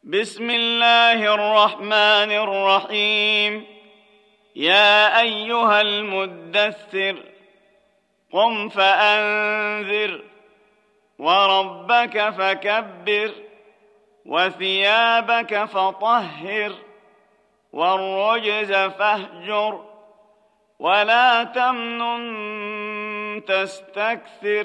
بسم الله الرحمن الرحيم. يا أيها المدثر قم فأنذر وربك فكبر وثيابك فطهر والرجز فاهجر ولا تمنن تستكثر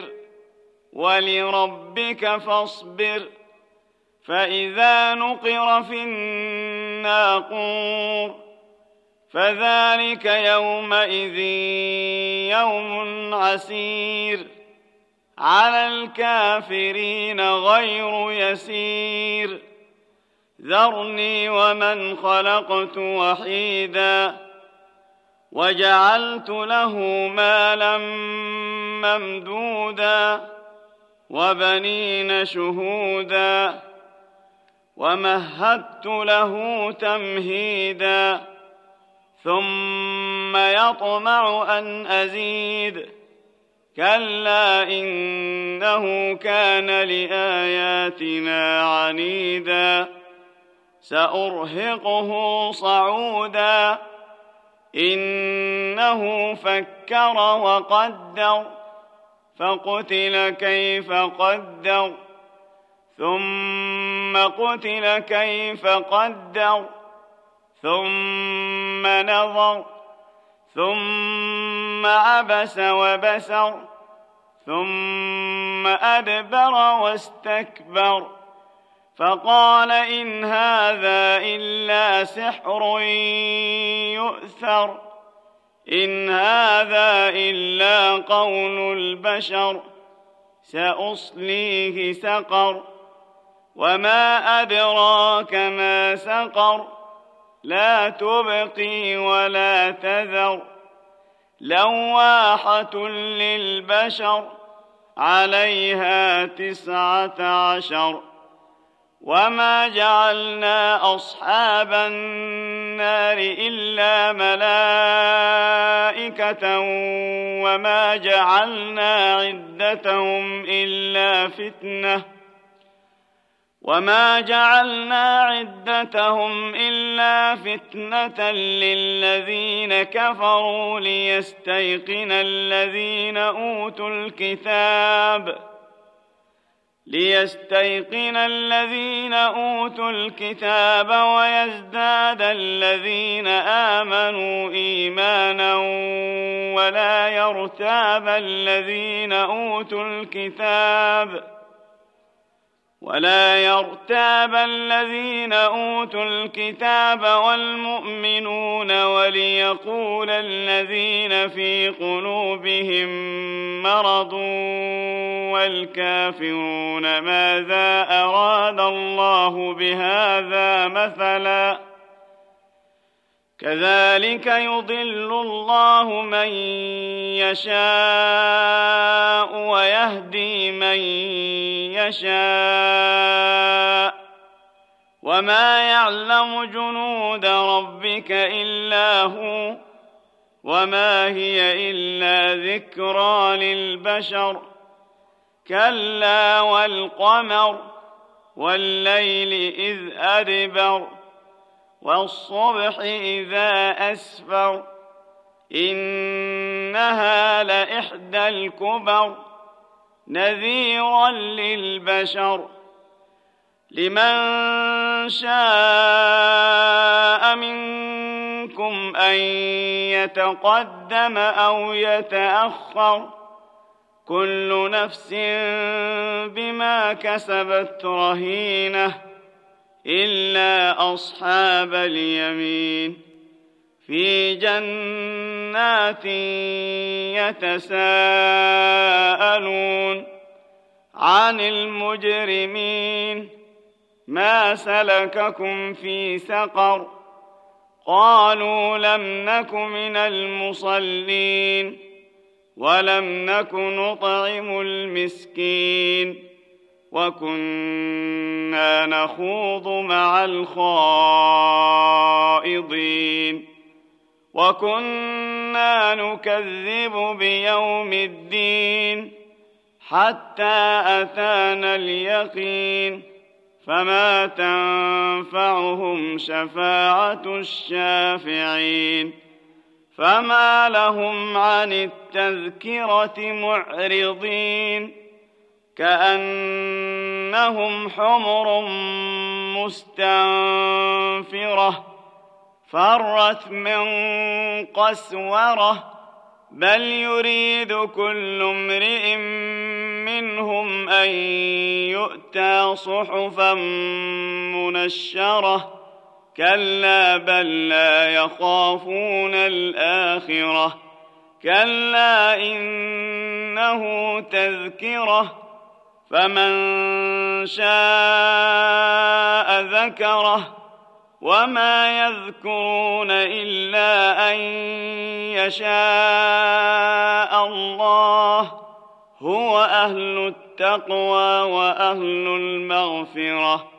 ولربك فاصبر فإذا نقر في الناقور فذلك يومئذ يوم عسير على الكافرين غير يسير ذرني ومن خلقت وحيدا وجعلت له مالا ممدودا وبنين شهودا ومهدت له تمهيدا ثم يطمع أن أزيد كلا إنه كان لآياتنا عنيدا سأرهقه صعودا إنه فكر وقدر فقتل كيف قدر ثم قتل كيف قدر ثم نظر ثم عبس وبسر ثم أدبر واستكبر فقال إن هذا إلا سحر يؤثر إن هذا إلا قول البشر سأصليه سقر وما أدراك ما سقر لا تبقي ولا تذر لواحة للبشر عليها 19 وما جعلنا أصحاب النار إلا ملائكة وما جعلنا عدتهم إلا فتنة للذين كفروا ليستيقن الذين أوتوا الكتاب ويزداد الذين آمنوا إيمانا ولا يرتاب الذين أوتوا الكتاب والمؤمنون وليقول الذين في قلوبهم مرض والكافرون ماذا أراد الله بهذا مثلا كذلك يضل الله من يشاء ويهدي من يشاء وما يعلم جنود ربك إلا هو وما هي إلا ذكرى للبشر كلا والقمر والليل إذ أدبر والصبح إذا أسفر إنها لإحدى الكبر نذيرا للبشر لمن شاء منكم أن يتقدم أو يتأخر كل نفس بما كسبت رهينة إلا أصحاب اليمين في جنات يتساءلون عن المجرمين ما سلككم في سقر قالوا لم نك من المصلين ولم نك نطعم المسكين وكنا نخوض مع الخائضين وكنا نكذب بيوم الدين حتى أتانا اليقين فما تنفعهم شفاعة الشافعين فما لهم عن التذكرة معرضين كأنهم حمر مستنفرة فرت من قسورة بل يريد كل امرئ منهم أن يؤتى صحفا منشرة كلا بل لا يخافون الآخرة كلا إنه تذكرة فمن شاء ذكره وما يذكرون إلا أن يشاء الله هو أهل التقوى وأهل المغفرة